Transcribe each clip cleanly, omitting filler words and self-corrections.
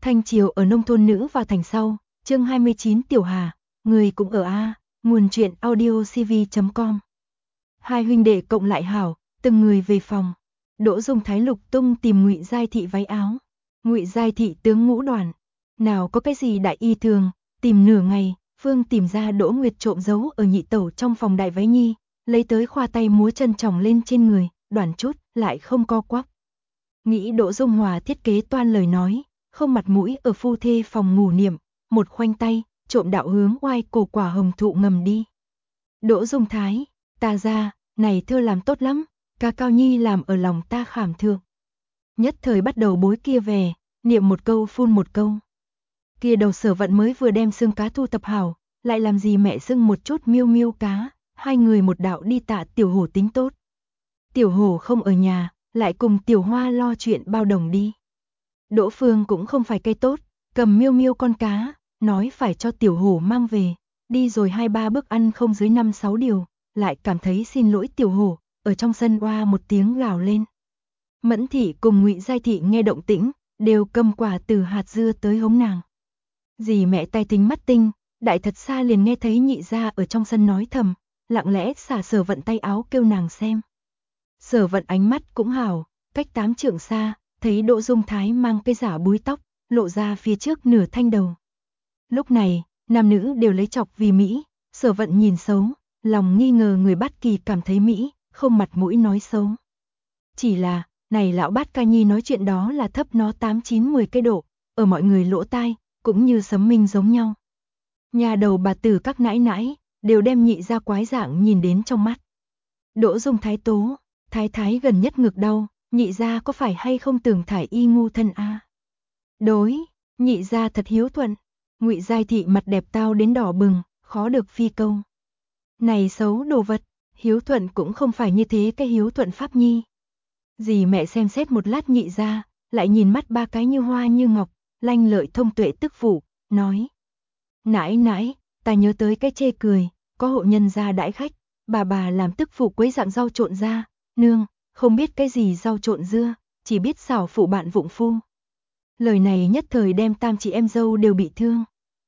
Thanh triều ở nông thôn nữ vào thành sau, chương 29 Tiểu Hà, người cũng ở A, nguồn truyện audiocv.com. Hai huynh đệ cộng lại hảo, từng người về phòng. Đỗ Dung Thái lục tung tìm Ngụy Giai Thị váy áo. Ngụy Giai Thị tướng ngũ đoàn, nào có cái gì đại y thường, tìm nửa ngày, Phương tìm ra Đỗ Nguyệt trộm giấu ở nhị tẩu trong phòng đại váy nhi, lấy tới khoa tay múa chân tròng lên trên người, đoản chút, lại không co quắp. Nghĩ Đỗ Dung Hòa thiết kế toan lời nói, không mặt mũi ở phu thê phòng ngủ niệm, một khoanh tay, trộm đạo hướng oai cổ quả hồng thụ ngầm đi. Đỗ Dung Thái, ta ra, này thơ làm tốt lắm, ca cao nhi làm ở lòng ta khảm thượng. Nhất thời bắt đầu bối kia về, niệm một câu phun một câu. Kia đầu Sở Vận mới vừa đem xương cá thu tập hảo, lại làm gì mẹ xưng một chút miêu miêu cá, hai người một đạo đi tạ Tiểu Hổ tính tốt. Tiểu Hổ không ở nhà, lại cùng Tiểu Hoa lo chuyện bao đồng đi. Đỗ Phương cũng không phải cây tốt, cầm miêu miêu con cá, nói phải cho Tiểu Hổ mang về, đi rồi 2-3 bước ăn không dưới 5-6 điều, lại cảm thấy xin lỗi Tiểu Hổ, ở trong sân oa một tiếng gào lên. Mẫn Thị cùng Ngụy Giai Thị nghe động tĩnh, đều cầm quả từ hạt dưa tới hống nàng. Dì mẹ tay thính mắt tinh, đại thật xa liền nghe thấy nhị gia ở trong sân nói thầm, lặng lẽ xả Sở Vận tay áo kêu nàng xem. Sở Vận ánh mắt cũng hảo, cách 8 trượng xa, thấy Đỗ Dung Thái mang cây giả búi tóc, lộ ra phía trước nửa thanh đầu. Lúc này, nam nữ đều lấy chọc vì Mỹ, Sở Vận nhìn xấu, lòng nghi ngờ người Bát Kỳ cảm thấy Mỹ, không mặt mũi nói xấu. Chỉ là, này lão Bát Ca Nhi nói chuyện đó là thấp nó 8-9-10 cái độ, ở mọi người lỗ tai, cũng như sấm minh giống nhau. Nhà đầu bà tử các nãi nãi, đều đem nhị gia quái dạng nhìn đến trong mắt. Đỗ Dung Thái tố, thái thái gần nhất ngực đau, nhị gia có phải hay không tưởng thải y ngu thân a? Đối, nhị gia thật hiếu thuận. Ngụy Giai Thị mặt đẹp tao đến đỏ bừng, khó được phi câu. Này xấu đồ vật, hiếu thuận cũng không phải như thế cái hiếu thuận pháp nhi. Dì mẹ xem xét một lát nhị gia, lại nhìn mắt ba cái như hoa như ngọc, lanh lợi thông tuệ tức phụ, nói. Nãi nãi, ta nhớ tới cái chê cười, có hộ nhân gia đãi khách, bà làm tức phụ quấy dạng rau trộn ra, nương, không biết cái gì rau trộn dưa, chỉ biết xảo phụ bạn vụng phu. Lời này nhất thời đem tam chị em dâu đều bị thương.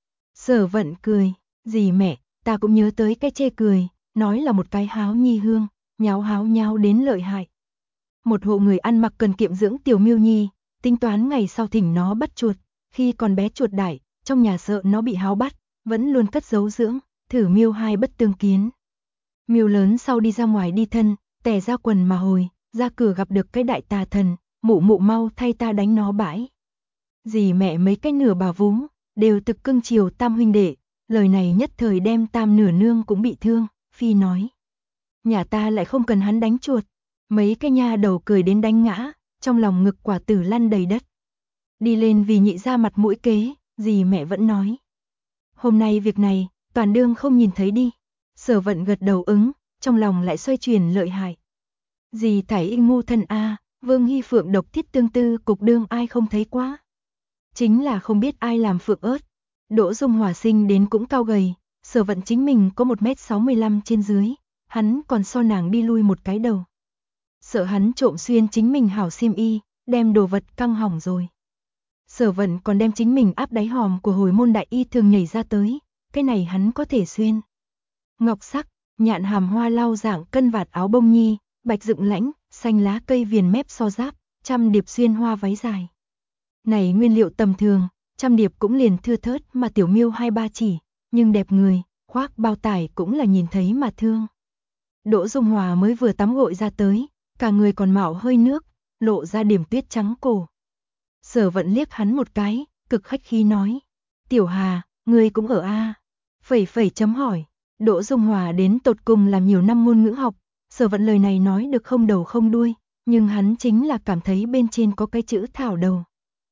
Sở Vận cười, dì mẹ, ta cũng nhớ tới cái chê cười, nói là một cái háo nhi hương, háo nháo đến lợi hại. Một hộ người ăn mặc cần kiệm dưỡng tiểu miêu nhi, tính toán ngày sau thỉnh nó bắt chuột, khi còn bé chuột đại, trong nhà sợ nó bị háo bắt, vẫn luôn cất giấu dưỡng, thử miêu hai bất tương kiến. Miêu lớn sau đi ra ngoài đi thân, tè ra quần mà hồi, ra cửa gặp được cái đại tà thần, mụ mau thay ta đánh nó bãi. Dì mẹ mấy cái nửa bà vú, đều thực cưng chiều tam huynh đệ, lời này nhất thời đem tam nửa nương cũng bị thương, phi nói. Nhà ta lại không cần hắn đánh chuột, mấy cái nha đầu cười đến đánh ngã, trong lòng ngực quả tử lăn đầy đất. Đi lên vì nhị ra mặt mũi kế, dì mẹ vẫn nói. Hôm nay việc này, toàn đương không nhìn thấy đi. Sở Vận gật đầu ứng, trong lòng lại xoay chuyển lợi hại. Dì thải y ngu thân a, Vương Hy Phượng độc thiết tương tư cục đương ai không thấy quá. Chính là không biết ai làm Phượng ớt. Đỗ Dung Hòa sinh đến cũng cao gầy, Sở Vận chính mình có 1m65 trên dưới, hắn còn so nàng đi lui một cái đầu. Sợ hắn trộm xuyên chính mình hảo xiêm y, đem đồ vật căng hỏng rồi. Sở Vận còn đem chính mình áp đáy hòm của hồi môn đại y thường nhảy ra tới, cái này hắn có thể xuyên. Ngọc sắc, nhạn hàm hoa lau dạng cân vạt áo bông nhi, bạch dựng lãnh, xanh lá cây viền mép so giáp, trăm điệp xuyên hoa váy dài. Này nguyên liệu tầm thường, trăm điệp cũng liền thưa thớt mà tiểu miêu 2-3 chỉ, nhưng đẹp người, khoác bao tải cũng là nhìn thấy mà thương. Đỗ Dung Hòa mới vừa tắm gội ra tới, cả người còn mạo hơi nước, lộ ra điểm tuyết trắng cổ. Sở Vận liếc hắn một cái, cực khách khí nói. Tiểu Hà, ngươi cũng ở a? Phẩy chấm hỏi. Đỗ Dung Hòa đến tột cùng làm nhiều năm ngôn ngữ học, Sở Vận lời này nói được không đầu không đuôi, nhưng hắn chính là cảm thấy bên trên có cái chữ thảo đầu.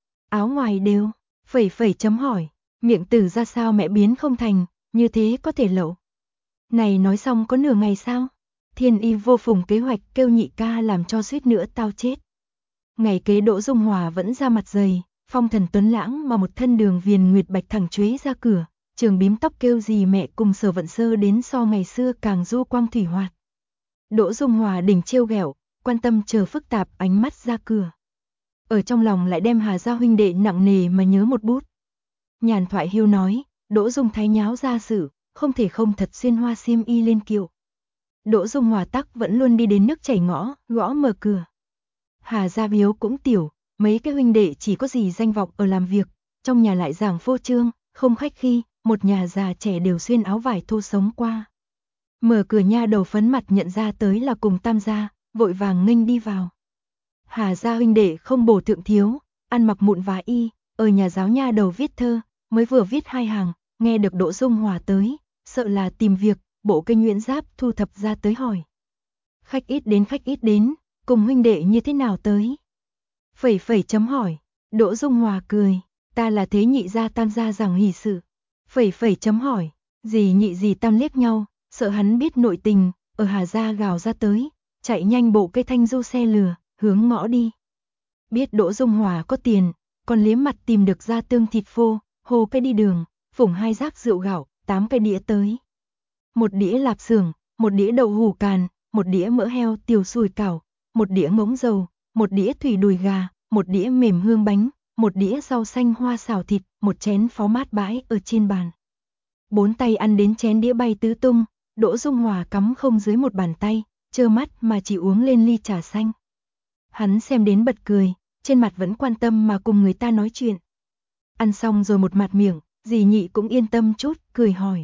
Áo ngoài đều, phẩy chấm hỏi, miệng tử ra sao mẹ biến không thành, như thế có thể lậu. Này nói xong có nửa ngày sao? Thiên y vô phùng kế hoạch kêu nhị ca làm cho suýt nữa tao chết. Ngày kế Đỗ Dung Hòa vẫn ra mặt dày, phong thần tuấn lãng mà một thân đường viền nguyệt bạch thẳng chuế ra cửa, trường bím tóc kêu dì mẹ cùng Sở Vận sơ đến so ngày xưa càng du quang thủy hoạt. Đỗ Dung Hòa đỉnh trêu ghẹo, quan tâm chờ phức tạp ánh mắt ra cửa. ở trong lòng lại đem Hà gia huynh đệ nặng nề mà nhớ một bút. Nhàn thoại hiu nói, Đỗ Dung Thái nháo ra sự, không thể không thật xuyên hoa xiêm y lên kiệu. Đỗ Dung Hòa tắc vẫn luôn đi đến nước chảy ngõ, gõ mở cửa. Hà gia biếu cũng tiểu, mấy cái huynh đệ chỉ có gì danh vọng ở làm việc, trong nhà lại giảng phô trương, không khách khi, một nhà già trẻ đều xuyên áo vải thô sống qua. Mở cửa nha đầu phấn mặt nhận ra tới là cùng Tam gia, vội vàng nghênh đi vào. Hà gia huynh đệ không bổ thượng thiếu, ăn mặc mụn vá y, ở nhà giáo nha đầu viết thơ, mới vừa viết 2 hàng, nghe được Đỗ Dung Hòa tới, sợ là tìm việc, bộ cây nhuyễn giáp thu thập ra tới hỏi. Khách ít đến, cùng huynh đệ như thế nào tới? Phẩy phẩy chấm hỏi, Đỗ Dung Hòa cười, ta là thế nhị gia Tam gia rằng hỷ sự. Phẩy phẩy chấm hỏi, dì nhị dì Tam liếc nhau, sợ hắn biết nội tình, ở Hà gia gào ra tới, chạy nhanh bộ cây thanh du xe lừa, hướng ngõ đi. Biết Đỗ Dung Hòa có tiền, còn liếm mặt tìm được ra tương thịt phô, hồ cây đi đường, phủng 2 rác rượu gạo, 8 cái đĩa tới. 1 đĩa lạp xưởng, 1 đĩa đậu hủ càn, 1 đĩa mỡ heo tiểu sùi cảo, 1 đĩa ngỗng dầu, 1 đĩa thủy đùi gà, 1 đĩa mềm hương bánh, 1 đĩa rau xanh hoa xào thịt, 1 chén phó mát bãi ở trên bàn. 4 tay ăn đến chén đĩa bay tứ tung, Đỗ Dung Hòa cắm không dưới 1 bàn tay, trơ mắt mà chỉ uống lên ly trà xanh. Hắn xem đến bật cười, trên mặt vẫn quan tâm mà cùng người ta nói chuyện. Ăn xong rồi một mạt miệng, dì nhị cũng yên tâm chút, cười hỏi.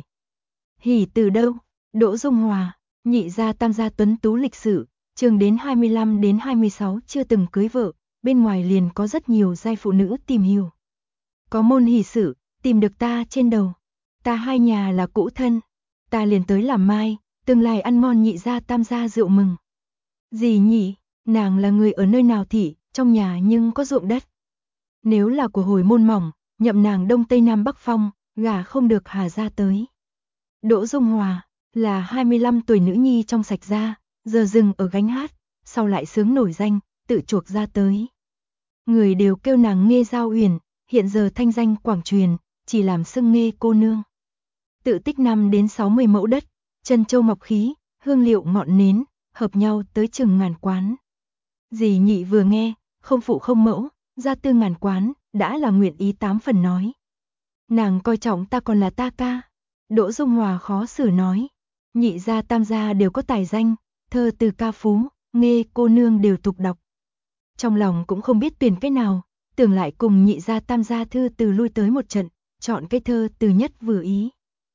Hỉ từ đâu? Đỗ Dung Hòa, nhị gia Tam gia tuấn tú lịch sự, trường đến 25 đến 26 chưa từng cưới vợ, bên ngoài liền có rất nhiều giai phụ nữ tìm hiểu. Có môn hỷ sự, tìm được ta trên đầu. Ta 2 nhà là cũ thân, ta liền tới làm mai, tương lai ăn ngon nhị gia Tam gia rượu mừng. Dì nhị, nàng là người ở nơi nào thị, trong nhà nhưng có ruộng đất. Nếu là của hồi môn mỏng, nhậm nàng đông tây nam bắc phong, gả không được Hà gia tới. Đỗ Dung Hòa, là 25 tuổi nữ nhi trong sạch gia, giờ dừng ở gánh hát, sau lại sướng nổi danh, tự chuộc ra tới. Người đều kêu nàng Nghê Giao Uyển, hiện giờ thanh danh quảng truyền, chỉ làm xưng Nghê cô nương. Tự tích 5 đến 60 mẫu đất, chân châu ngọc khí, hương liệu ngọn nến, hợp nhau tới chừng ngàn quán. Dì nhị vừa nghe, không phụ không mẫu, gia tư ngàn quán, đã là nguyện ý 8 phần nói. Nàng coi trọng ta còn là ta ca. Đỗ Dung Hòa khó xử nói, nhị gia Tam gia đều có tài danh, thơ từ ca phú, Nghê cô nương đều tục đọc. Trong lòng cũng không biết tuyển cái nào, tưởng lại cùng nhị gia Tam gia thư từ lui tới một trận, chọn cái thơ từ nhất vừa ý.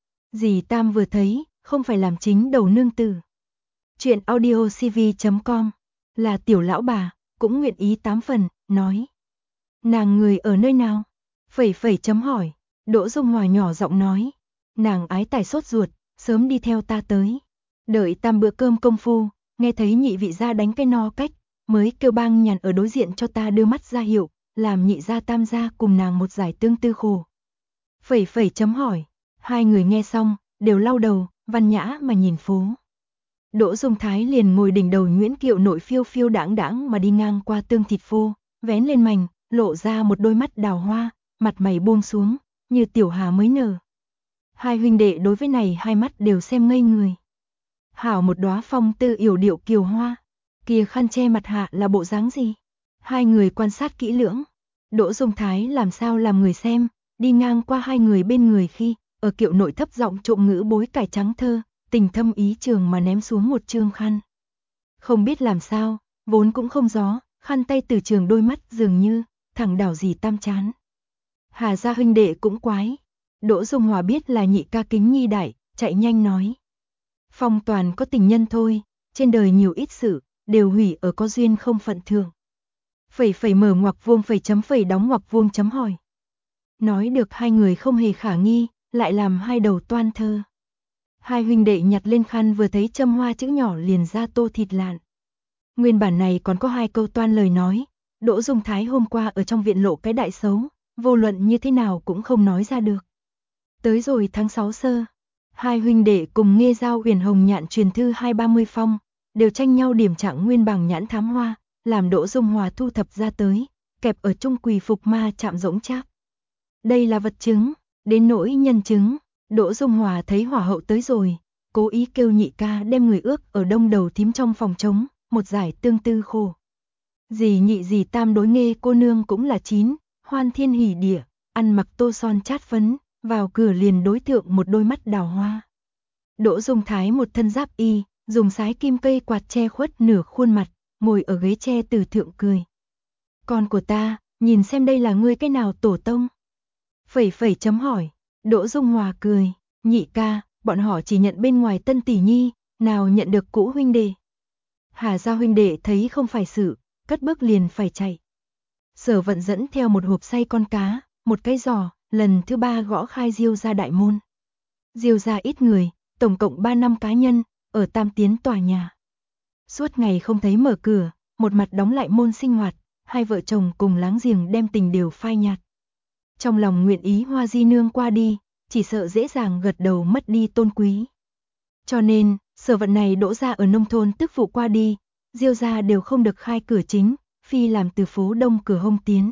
Dì Tam vừa thấy, không phải làm chính đầu nương tử. Chuyện audiocv.com, là tiểu lão bà, cũng nguyện ý 8 phần, nói. Nàng người ở nơi nào? Phẩy phẩy chấm hỏi, Đỗ Dung Hòa nhỏ giọng nói. Nàng ái tài sốt ruột, sớm đi theo ta tới. Đợi tam bữa cơm công phu, nghe thấy nhị vị gia đánh cái no cách, mới kêu Bang Nhàn ở đối diện cho ta đưa mắt ra hiệu, làm nhị gia Tam gia cùng nàng một giải tương tư khổ. Phẩy phẩy chấm hỏi, 2 người nghe xong, đều lau đầu, văn nhã mà nhìn phố. Đỗ Dung Thái liền ngồi đỉnh đầu nhuyễn kiệu nội phiêu phiêu đãng đãng mà đi ngang qua tương thịt phô, vén lên mành, lộ ra một đôi mắt đào hoa, mặt mày buông xuống, như tiểu hà mới nở. 2 huynh đệ đối với này 2 mắt đều xem ngây người. Hảo một đóa phong tư yểu điệu kiều hoa, kia khăn che mặt hạ là bộ dáng gì? 2 người quan sát kỹ lưỡng. Đỗ Dung Thái làm sao làm người xem, đi ngang qua 2 người bên người khi, ở kiệu nội thấp giọng trộm ngữ bối cải trắng thơ, tình thâm ý trường mà ném xuống một trương khăn. Không biết làm sao, vốn cũng không gió, khăn tay từ trường đôi mắt dường như, thẳng đảo gì Tam chán. Hà gia huynh đệ cũng quái. Đỗ Dung Hòa biết là nhị ca kính nhi đại, chạy nhanh nói. Phong toàn có tình nhân thôi, trên đời nhiều ít sự, đều hủy ở có duyên không phận thượng. Phẩy phẩy mở ngoặc vuông phẩy chấm phẩy đóng ngoặc vuông chấm hỏi. Nói được 2 người không hề khả nghi, lại làm 2 đầu toan thơ. 2 huynh đệ nhặt lên khăn vừa thấy châm hoa chữ nhỏ liền ra tô thịt lạn. Nguyên bản này còn có 2 câu toan lời nói, Đỗ Dung Thái hôm qua ở trong viện lộ cái đại xấu, vô luận như thế nào cũng không nói ra được. Tới rồi tháng 6 sơ, 2 huynh đệ cùng Nghê Giao Uyển hồng nhạn truyền thư 230 phong, đều tranh nhau điểm trạng nguyên bằng nhãn thám hoa, làm Đỗ Dung Hòa thu thập ra tới, kẹp ở trung quỳ phục ma chạm rỗng cháp. Đây là vật chứng, đến nỗi nhân chứng, Đỗ Dung Hòa thấy hỏa hậu tới rồi, cố ý kêu nhị ca đem người ước ở đông đầu thím trong phòng trống, một giải tương tư khô. Dì nhị dì tam đối nghê cô nương cũng là 9, hoan thiên hỉ địa, ăn mặc tô son chát phấn, vào cửa liền đối tượng một đôi mắt đào hoa. Đỗ Dung Thái một thân giáp y, dùng sái kim cây quạt che khuất nửa khuôn mặt, ngồi ở ghế tre từ thượng cười. Con của ta, nhìn xem đây là ngươi cái nào tổ tông? Phẩy phẩy chấm hỏi, Đỗ Dung Hòa cười, nhị ca, bọn họ chỉ nhận bên ngoài tân tỷ nhi, nào nhận được cũ huynh đệ. Hà gia huynh đệ thấy không phải sự, cất bước liền phải chạy. Sở Vận dẫn theo một hộp xay con cá, một cái giò, lần thứ 3 gõ khai Diêu gia đại môn. Diêu gia ít người, tổng cộng 3 năm cá nhân, ở Tam Tiến tòa nhà. Suốt ngày không thấy mở cửa, một mặt đóng lại môn sinh hoạt, hai vợ chồng cùng láng giềng đem tình đều phai nhạt. Trong lòng nguyện ý Hoa Di nương qua đi, chỉ sợ dễ dàng gật đầu mất đi tôn quý. Cho nên, Sở Vận này Đỗ gia ở nông thôn tức phụ qua đi, Diêu gia đều không được khai cửa chính, phi làm từ phố đông cửa hông tiến.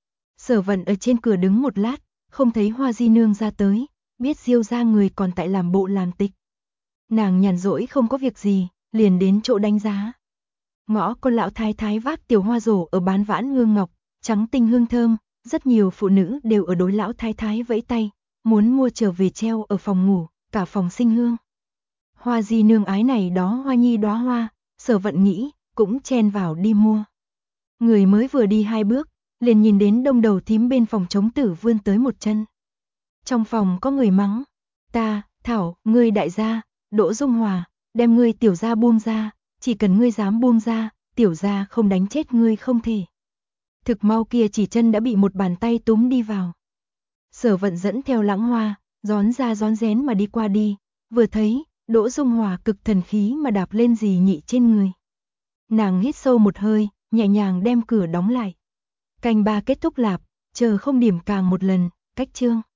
Sở Vận ở trên cửa đứng một lát, không thấy Hoa Di nương ra tới, biết Diêu gia người còn tại làm bộ làm tịch. Nàng nhàn rỗi không có việc gì, liền đến chỗ đánh giá. Ngõ con lão thái thái vác tiểu hoa rổ ở bán vãn hương ngọc, trắng tinh hương thơm, rất nhiều phụ nữ đều ở đối lão thái thái vẫy tay, muốn mua trở về treo ở phòng ngủ, cả phòng sinh hương. Hoa Di nương ái này đó hoa nhi đóa hoa, Sở Vận nghĩ, cũng chen vào đi mua. Người mới vừa đi 2 bước, liền nhìn đến đông đầu thím bên phòng chống tử vươn tới một chân. Trong phòng có người mắng, ta, Thảo, ngươi đại gia, Đỗ Dung Hòa, đem ngươi tiểu gia buông ra, chỉ cần ngươi dám buông ra, tiểu gia không đánh chết ngươi không thể. Thực mau kia chỉ chân đã bị một bàn tay túm đi vào. Sở Vận dẫn theo Lãng Hoa, rón ra rón rén mà đi qua đi, vừa thấy, Đỗ Dung Hòa cực thần khí mà đạp lên dì nhị trên người. Nàng hít sâu một hơi, nhẹ nhàng đem cửa đóng lại. Canh ba kết thúc lạp, chờ không điểm càng một lần, cách chương.